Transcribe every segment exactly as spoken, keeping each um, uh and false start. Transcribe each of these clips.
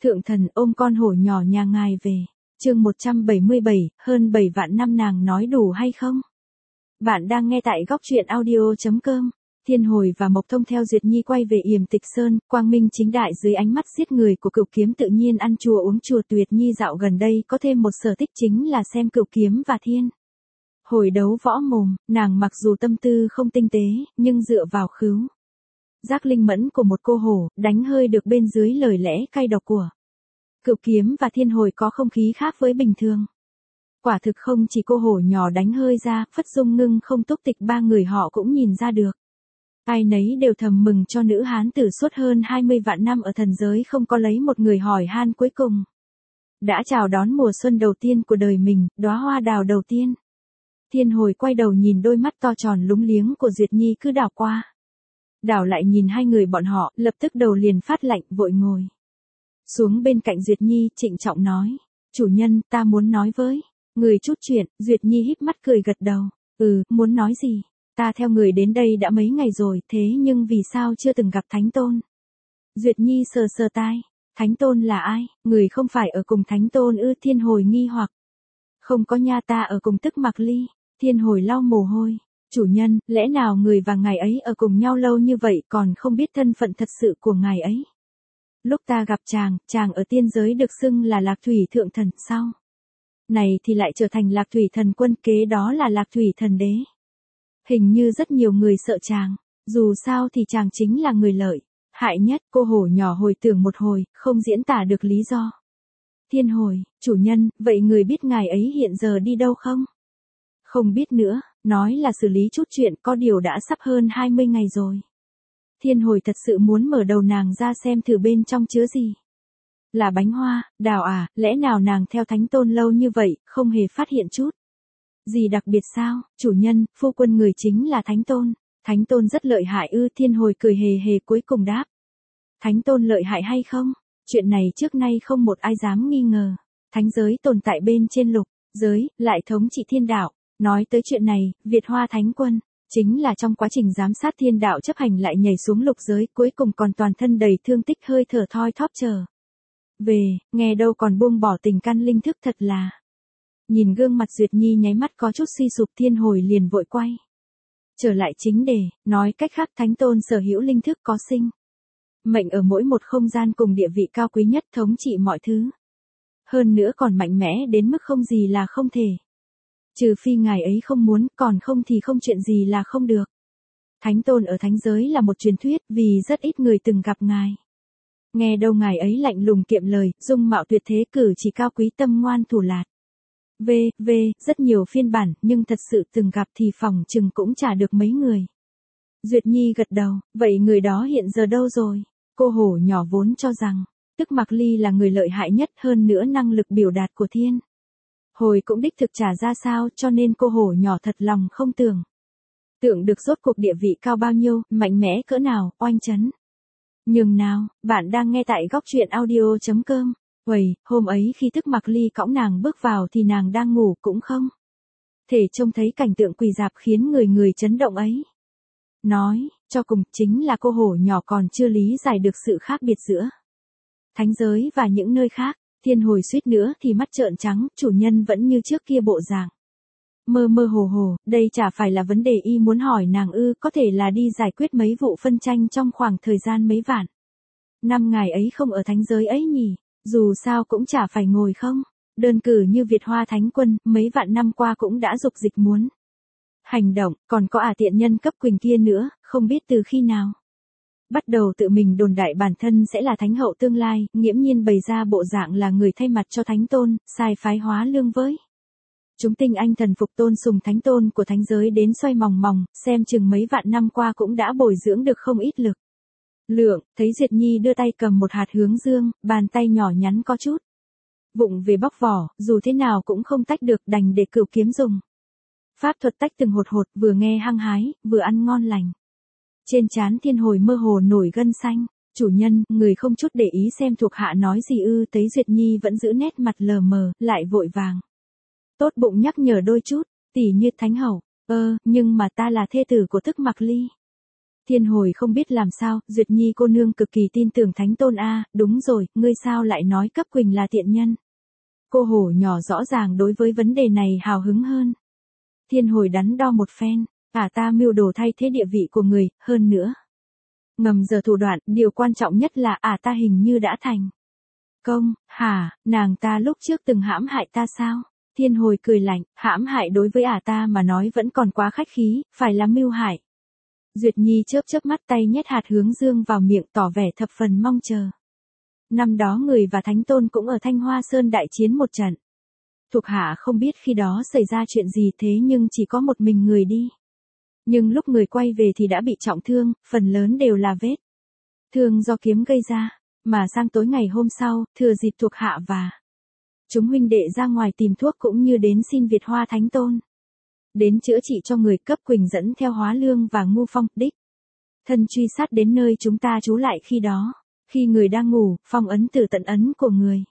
Thượng thần ôm con hổ nhỏ nhà ngài về. Chương một trăm bảy mươi bảy, hơn bảy vạn năm nàng nói đủ hay không? Bạn đang nghe tại góc truyện audio chấm com. Thiên Hồi và Mộc Thông theo Duyệt Nhi quay về Yểm Tịch Sơn, quang minh chính đại dưới ánh mắt giết người của Cửu Kiếm tự nhiên ăn chùa uống chùa. Duyệt Nhi dạo gần đây có thêm một sở thích chính là xem Cửu Kiếm và Thiên Hồi đấu võ mồm. Nàng mặc dù tâm tư không tinh tế, nhưng dựa vào khứu giác linh mẫn của một cô hổ, đánh hơi được bên dưới lời lẽ cay độc của Cửu Kiếm và Thiên Hồi có không khí khác với bình thường. Quả thực không chỉ cô hổ nhỏ đánh hơi ra, Phất Dung Ngưng không túc tịch ba người họ cũng nhìn ra được. Ai nấy đều thầm mừng cho nữ hán tử suốt hơn hai mươi vạn năm ở thần giới không có lấy một người hỏi han cuối cùng. Đã chào đón mùa xuân đầu tiên của đời mình, đóa hoa đào đầu tiên. Thiên Hồi quay đầu nhìn đôi mắt to tròn lúng liếng của Duyệt Nhi cứ đảo qua. Đảo lại nhìn hai người bọn họ, lập tức đầu liền phát lạnh, vội ngồi xuống bên cạnh Duyệt Nhi, trịnh trọng nói. Chủ nhân, ta muốn nói với người chút chuyện. Duyệt Nhi híp mắt cười gật đầu. Ừ, muốn nói gì? Ta theo người đến đây đã mấy ngày rồi, thế nhưng vì sao chưa từng gặp Thánh Tôn? Duyệt Nhi sờ sờ tai. Thánh Tôn là ai? Người không phải ở cùng Thánh Tôn ư? Thiên Hồi nghi hoặc. Không có nha, ta ở cùng Tức Mặc Ly. Thiên Hồi lau mồ hôi. Chủ nhân, lẽ nào người và ngài ấy ở cùng nhau lâu như vậy còn không biết thân phận thật sự của ngài ấy? Lúc ta gặp chàng, chàng ở tiên giới được xưng là Lạc Thủy Thượng Thần, sao? Này thì lại trở thành Lạc Thủy Thần Quân, kế đó là Lạc Thủy Thần Đế. Hình như rất nhiều người sợ chàng, dù sao thì chàng chính là người lợi hại nhất. Cô hổ nhỏ hồi tưởng một hồi, không diễn tả được lý do. Thiên Hồi, chủ nhân, vậy người biết ngài ấy hiện giờ đi đâu không? Không biết nữa, nói là xử lý chút chuyện, có điều đã sắp hơn hai mươi ngày rồi. Thiên Hồi thật sự muốn mở đầu nàng ra xem thử bên trong chứa gì. Là bánh hoa, đào à, lẽ nào nàng theo Thánh Tôn lâu như vậy, không hề phát hiện chút gì đặc biệt sao? Chủ nhân, phu quân người chính là Thánh Tôn. Thánh Tôn rất lợi hại ư? Thiên Hồi cười hề hề cuối cùng đáp. Thánh Tôn lợi hại hay không? Chuyện này trước nay không một ai dám nghi ngờ. Thánh giới tồn tại bên trên lục giới, lại thống trị thiên đạo. Nói tới chuyện này, Việt Hoa Thánh Quân chính là trong quá trình giám sát thiên đạo chấp hành lại nhảy xuống lục giới, cuối cùng còn toàn thân đầy thương tích hơi thở thoi thóp trở về, nghe đâu còn buông bỏ tình căn linh thức, thật là. Nhìn gương mặt Duyệt Nhi nháy mắt có chút suy sụp, Thiên Hồi liền vội quay trở lại chính đề, nói cách khác Thánh Tôn sở hữu linh thức có sinh mệnh ở mỗi một không gian cùng địa vị cao quý nhất, thống trị mọi thứ. Hơn nữa còn mạnh mẽ đến mức không gì là không thể. Trừ phi ngài ấy không muốn, còn không thì không chuyện gì là không được. Thánh Tôn ở thánh giới là một truyền thuyết, vì rất ít người từng gặp ngài. Nghe đâu ngài ấy lạnh lùng kiệm lời, dung mạo tuyệt thế, cử chỉ cao quý, tâm ngoan thủ lạt. V, V, rất nhiều phiên bản, nhưng thật sự từng gặp thì phòng chừng cũng chả được mấy người. Duyệt Nhi gật đầu, vậy người đó hiện giờ đâu rồi? Cô hổ nhỏ vốn cho rằng, Tức Mặc Ly là người lợi hại nhất, hơn nữa năng lực biểu đạt của Thiên Hồi cũng đích thực trả ra sao, cho nên cô hổ nhỏ thật lòng không tưởng tượng được rốt cuộc địa vị cao bao nhiêu, mạnh mẽ cỡ nào, oanh chấn nhường nào. Bạn đang nghe tại góc truyện audio chấm com. Uầy, hôm ấy khi Tức Mặc Ly cõng nàng bước vào thì nàng đang ngủ, cũng không thể trông thấy cảnh tượng quỳ dạp khiến người người chấn động ấy. Nói cho cùng, chính là cô hổ nhỏ còn chưa lý giải được sự khác biệt giữa thánh giới và những nơi khác. Thiên Hồi suýt nữa thì mắt trợn trắng, chủ nhân vẫn như trước kia bộ dạng mơ mơ hồ hồ, đây chả phải là vấn đề y muốn hỏi nàng ư? Có thể là đi giải quyết mấy vụ phân tranh trong khoảng thời gian mấy vạn năm ngài ấy không ở thánh giới ấy nhỉ? Dù sao cũng chả phải ngồi không đơn cử như Việt Hoa Thánh Quân, mấy vạn năm qua cũng đã dục dịch muốn hành động. Còn có ả tiện nhân cấp Quỳnh kia nữa, không biết từ khi nào bắt đầu tự mình đồn đại bản thân sẽ là thánh hậu tương lai, nghiễm nhiên bày ra bộ dạng là người thay mặt cho Thánh Tôn, sai phái hóa lương với chúng tinh anh thần phục tôn sùng Thánh Tôn của thánh giới đến xoay mòng mòng, xem chừng mấy vạn năm qua cũng đã bồi dưỡng được không ít lực lượng. Thấy Duyệt Nhi đưa tay cầm một hạt hướng dương, bàn tay nhỏ nhắn có chút vụng về bóc vỏ, dù thế nào cũng không tách được, đành để Cửu Kiếm dùng pháp thuật tách từng hột hột, vừa nghe hăng hái, vừa ăn ngon lành. Trên trán Thiên Hồi mơ hồ nổi gân xanh. Chủ nhân, người không chút để ý xem thuộc hạ nói gì ư? Thấy Duyệt Nhi vẫn giữ nét mặt lờ mờ, lại vội vàng tốt bụng nhắc nhở đôi chút, tỉ như Thánh hậu. Ơ, nhưng mà ta là thê tử của Tức Mặc Ly. Thiên Hồi không biết làm sao, Duyệt Nhi cô nương cực kỳ tin tưởng Thánh Tôn a, đúng rồi, ngươi sao lại nói cấp Quỳnh là tiện nhân? Cô hổ nhỏ rõ ràng đối với vấn đề này hào hứng hơn. Thiên Hồi đắn đo một phen, ả ta mưu đồ thay thế địa vị của người, hơn nữa. Ngầm giờ thủ đoạn, điều quan trọng nhất là ả ta hình như đã thành công, hả, nàng ta lúc trước từng hãm hại ta sao? Thiên Hồi cười lạnh, hãm hại đối với ả ta mà nói vẫn còn quá khách khí, phải là mưu hại. Duyệt Nhi chớp chớp mắt tay nhét hạt hướng dương vào miệng tỏ vẻ thập phần mong chờ. Năm đó người và Thánh Tôn cũng ở Thanh Hoa Sơn đại chiến một trận. Thuộc hạ không biết khi đó xảy ra chuyện gì thế nhưng chỉ có một mình người đi. Nhưng lúc người quay về thì đã bị trọng thương, phần lớn đều là vết thương do kiếm gây ra, mà sang tối ngày hôm sau, thừa dịp thuộc hạ và chúng huynh đệ ra ngoài tìm thuốc cũng như đến xin Việt Hoa Thánh Tôn đến chữa trị cho người, cấp Quỳnh dẫn theo Hóa Lương và Ngu Phong, đích thân truy sát đến nơi chúng ta trú lại khi đó, khi người đang ngủ, phong ấn từ tận ấn của người.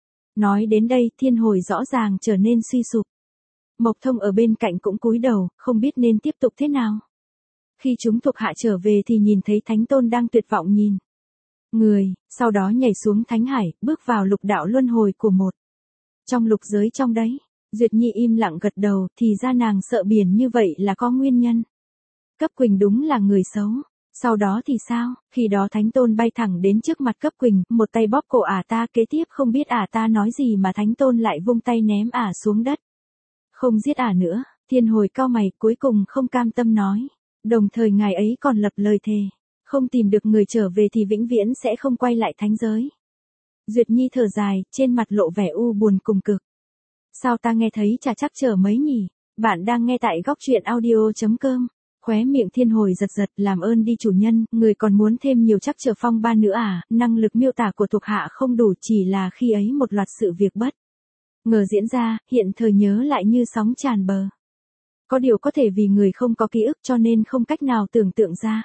Nói đến đây, Thiên Hồi rõ ràng trở nên suy sụp. Mộc Thông ở bên cạnh cũng cúi đầu, không biết nên tiếp tục thế nào. Khi chúng thuộc hạ trở về thì nhìn thấy Thánh Tôn đang tuyệt vọng nhìn người, sau đó nhảy xuống Thánh Hải, bước vào lục đạo luân hồi của một trong lục giới trong đấy. Duyệt Nhi im lặng gật đầu, thì ra nàng sợ biển như vậy là có nguyên nhân. Cấp Quỳnh đúng là người xấu. Sau đó thì sao? Khi đó Thánh Tôn bay thẳng đến trước mặt cấp Quỳnh, một tay bóp cổ ả ta, kế tiếp không biết ả ta nói gì mà Thánh Tôn lại vung tay ném ả xuống đất. Không giết ả nữa. Thiên Hồi cau mày, cuối cùng không cam tâm nói. Đồng thời ngài ấy còn lập lời thề, không tìm được người trở về thì vĩnh viễn sẽ không quay lại thánh giới. Duyệt Nhi thở dài, trên mặt lộ vẻ u buồn cùng cực. Sao ta nghe thấy chả chắc chờ mấy nhỉ? Bạn đang nghe tại góc truyện audio chấm com. Khóe miệng Thiên Hồi giật giật, làm ơn đi chủ nhân, người còn muốn thêm nhiều chắc chờ phong ba nữa à? Năng lực miêu tả của thuộc hạ không đủ, chỉ là khi ấy một loạt sự việc bất ngờ diễn ra, hiện thời nhớ lại như sóng tràn bờ. Có điều có thể vì người không có ký ức cho nên không cách nào tưởng tượng ra.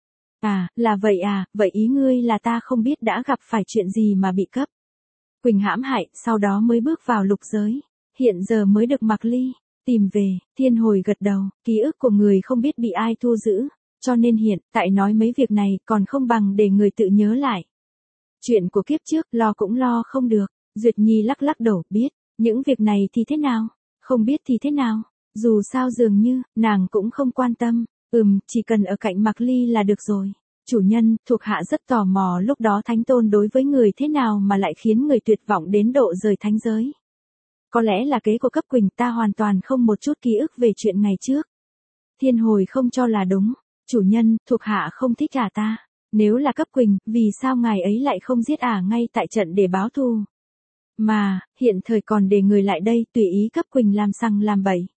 À, là vậy à, vậy ý ngươi là ta không biết đã gặp phải chuyện gì mà bị cấp Quỳnh hãm hại, sau đó mới bước vào lục giới, hiện giờ mới được Mạc Ly tìm về. Thiên Hồi gật đầu, ký ức của người không biết bị ai thu giữ, cho nên hiện tại nói mấy việc này còn không bằng để người tự nhớ lại. Chuyện của kiếp trước lo cũng lo không được. Duyệt Nhi lắc lắc đầu, biết, những việc này thì thế nào, không biết thì thế nào, dù sao dường như, nàng cũng không quan tâm, ừm, chỉ cần ở cạnh Mạc Ly là được rồi. Chủ nhân, thuộc hạ rất tò mò lúc đó Thánh Tôn đối với người thế nào mà lại khiến người tuyệt vọng đến độ rời thánh giới. Có lẽ là kế của cấp Quỳnh, ta hoàn toàn không một chút ký ức về chuyện ngày trước. Thiên Hồi không cho là đúng. Chủ nhân, thuộc hạ không thích ả ta. Nếu là cấp Quỳnh, vì sao ngài ấy lại không giết ả ngay tại trận để báo thù? Mà, hiện thời còn để người lại đây tùy ý cấp Quỳnh làm sằng làm bậy.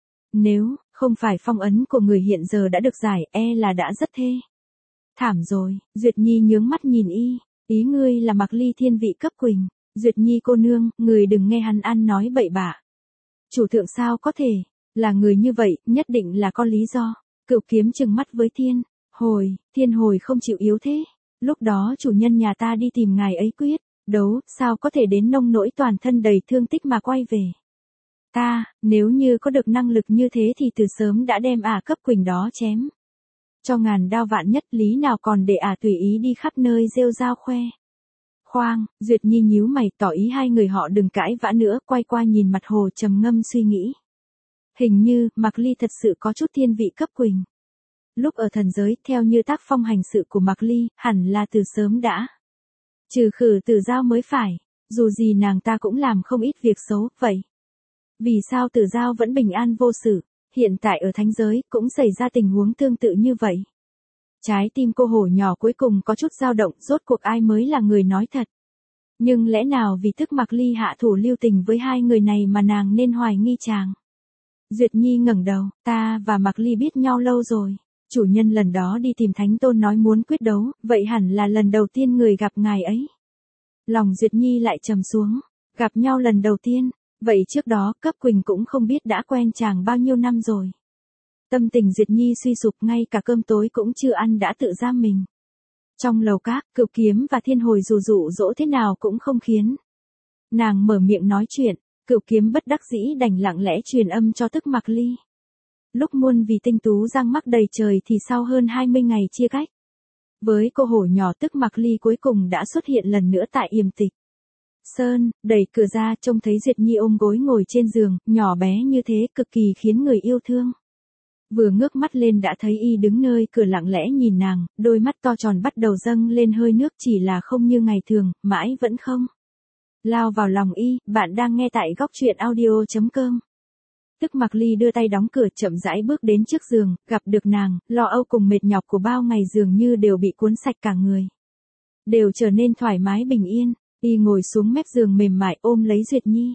Nếu, không phải phong ấn của người hiện giờ đã được giải, e là đã rất thê thảm rồi. Duyệt Nhi nhướng mắt nhìn y, ý ngươi là Mạc Ly thiên vị cấp Quỳnh. Duyệt Nhi cô nương, người đừng nghe hắn ăn nói bậy bạ. Chủ thượng sao có thể, là người như vậy, nhất định là có lý do. Cửu Kiếm trừng mắt với Thiên Hồi, Thiên Hồi không chịu yếu thế. Lúc đó chủ nhân nhà ta đi tìm ngài ấy quyết đấu, sao có thể đến nông nỗi toàn thân đầy thương tích mà quay về. Ta, nếu như có được năng lực như thế thì từ sớm đã đem ả cấp Quỳnh đó chém cho ngàn đao vạn nhất, lý nào còn để ả tùy ý đi khắp nơi rêu rao khoe khoang. Duyệt Nhi nhíu mày, tỏ ý hai người họ đừng cãi vã nữa, quay qua nhìn mặt hồ trầm ngâm suy nghĩ. Hình như, Mạc Ly thật sự có chút thiên vị cấp Quỳnh. Lúc ở thần giới, theo như tác phong hành sự của Mạc Ly, hẳn là từ sớm đã trừ khử Tử Giao mới phải. Dù gì nàng ta cũng làm không ít việc xấu, vậy vì sao Tử Giao vẫn bình an vô sự? Hiện tại ở thánh giới, cũng xảy ra tình huống tương tự như vậy. Trái tim cô hổ nhỏ cuối cùng có chút dao động, rốt cuộc ai mới là người nói thật. Nhưng lẽ nào vì thức Mạc Ly hạ thủ lưu tình với hai người này mà nàng nên hoài nghi chàng? Duyệt Nhi ngẩng đầu, ta và Mạc Ly biết nhau lâu rồi. Chủ nhân lần đó đi tìm Thánh Tôn nói muốn quyết đấu, vậy hẳn là lần đầu tiên người gặp ngài ấy. Lòng Duyệt Nhi lại trầm xuống, gặp nhau lần đầu tiên, vậy trước đó cấp Quỳnh cũng không biết đã quen chàng bao nhiêu năm rồi. Tâm tình Duyệt Nhi suy sụp, ngay cả cơm tối cũng chưa ăn đã tự giam mình. Trong lầu các, Cửu Kiếm và Thiên Hồi dù dụ dỗ thế nào cũng không khiến nàng mở miệng nói chuyện. Cửu Kiếm bất đắc dĩ đành lặng lẽ truyền âm cho tức Mạc Ly. Lúc muôn vì tinh tú giang mắc đầy trời thì sau hơn hai mươi ngày chia cách, Với cô hổ nhỏ tức Mạc Ly cuối cùng đã xuất hiện lần nữa tại Yểm Tịch Sơn, đẩy cửa ra trông thấy Duyệt Nhi ôm gối ngồi trên giường, nhỏ bé như thế cực kỳ khiến người yêu thương. Vừa ngước mắt lên đã thấy y đứng nơi cửa lặng lẽ nhìn nàng, đôi mắt to tròn bắt đầu dâng lên hơi nước, chỉ là không như ngày thường, mãi vẫn không lao vào lòng y. Bạn đang nghe tại góc truyện audio chấm com. Tức Mạc Ly đưa tay đóng cửa, chậm rãi bước đến trước giường, gặp được nàng, lo âu cùng mệt nhọc của bao ngày dường như đều bị cuốn sạch cả người. Đều trở nên thoải mái bình yên, y ngồi xuống mép giường mềm mại ôm lấy Duyệt Nhi.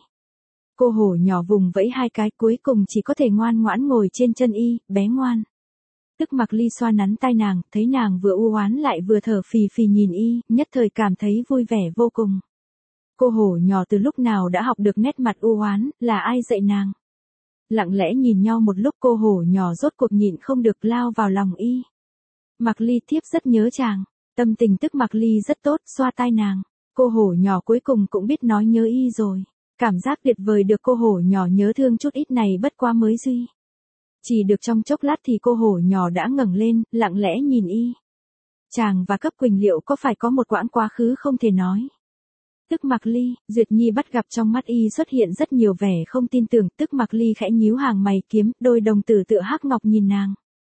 Cô hổ nhỏ vùng vẫy hai cái, cuối cùng chỉ có thể ngoan ngoãn ngồi trên chân y, bé ngoan. Tức Mạc Ly xoa nắn tai nàng, thấy nàng vừa u oán lại vừa thở phì phì nhìn y, nhất thời cảm thấy vui vẻ vô cùng. Cô hổ nhỏ từ lúc nào đã học được nét mặt u oán, là ai dạy nàng? Lặng lẽ nhìn nhau một lúc, cô hổ nhỏ rốt cuộc nhịn không được lao vào lòng y. Mạc Ly thiếp rất nhớ chàng. Tâm tình Tức Mạc Ly rất tốt, xoa tai nàng. Cô hổ nhỏ cuối cùng cũng biết nói nhớ y rồi. Cảm giác tuyệt vời được cô hổ nhỏ nhớ thương chút ít này bất quá mới duy. Chỉ được trong chốc lát thì cô hổ nhỏ đã ngẩng lên, lặng lẽ nhìn y. Chàng và Cấp Quỳnh liệu có phải có một quãng quá khứ không thể nói? Tức Mạc Ly, Duyệt Nhi bắt gặp trong mắt y xuất hiện rất nhiều vẻ không tin tưởng. Tức Mạc Ly khẽ nhíu hàng mày kiếm, đôi đồng tử tựa hắc ngọc nhìn nàng.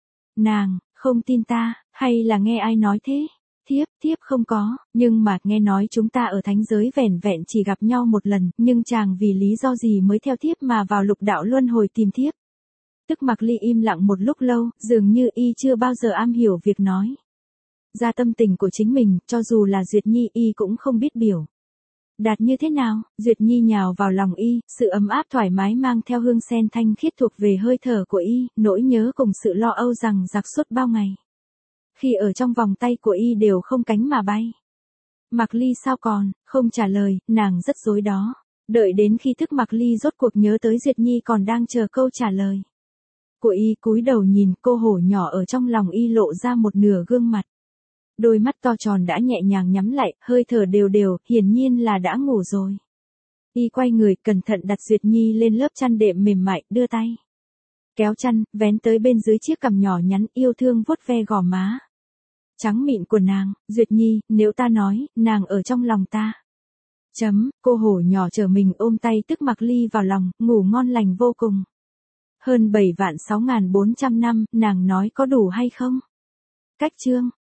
Nàng, không tin ta, hay là nghe ai nói thế? Thiếp, thiếp không có, nhưng mà nghe nói chúng ta ở thánh giới vẻn vẹn chỉ gặp nhau một lần, nhưng chàng vì lý do gì mới theo thiếp mà vào lục đạo luân hồi tìm thiếp? Tức Mạc Ly im lặng một lúc lâu, dường như y chưa bao giờ am hiểu việc nói ra tâm tình của chính mình, cho dù là Duyệt Nhi y cũng không biết biểu đạt như thế nào. Duyệt Nhi nhào vào lòng y, sự ấm áp thoải mái mang theo hương sen thanh khiết thuộc về hơi thở của y, nỗi nhớ cùng sự lo âu rằng giặc suốt bao ngày. Khi ở trong vòng tay của y đều không cánh mà bay. Mạc Ly sao còn, không trả lời, nàng rất rối đó. Đợi đến khi Tức Mạc Ly rốt cuộc nhớ tới Duyệt Nhi còn đang chờ câu trả lời của y, cúi đầu nhìn, cô hổ nhỏ ở trong lòng y lộ ra một nửa gương mặt. Đôi mắt to tròn đã nhẹ nhàng nhắm lại, hơi thở đều đều, hiển nhiên là đã ngủ rồi. Y quay người, cẩn thận đặt Duyệt Nhi lên lớp chăn đệm mềm mại, đưa tay kéo chăn, vén tới bên dưới chiếc cằm nhỏ nhắn, yêu thương vuốt ve gò má trắng mịn của nàng. Duyệt Nhi, nếu ta nói, nàng ở trong lòng ta. Chấm, cô hổ nhỏ trở mình ôm tay Tức Mạc Ly vào lòng, ngủ ngon lành vô cùng. Hơn bảy vạn sáu ngàn bốn trăm năm, nàng nói có đủ hay không? Cách chương.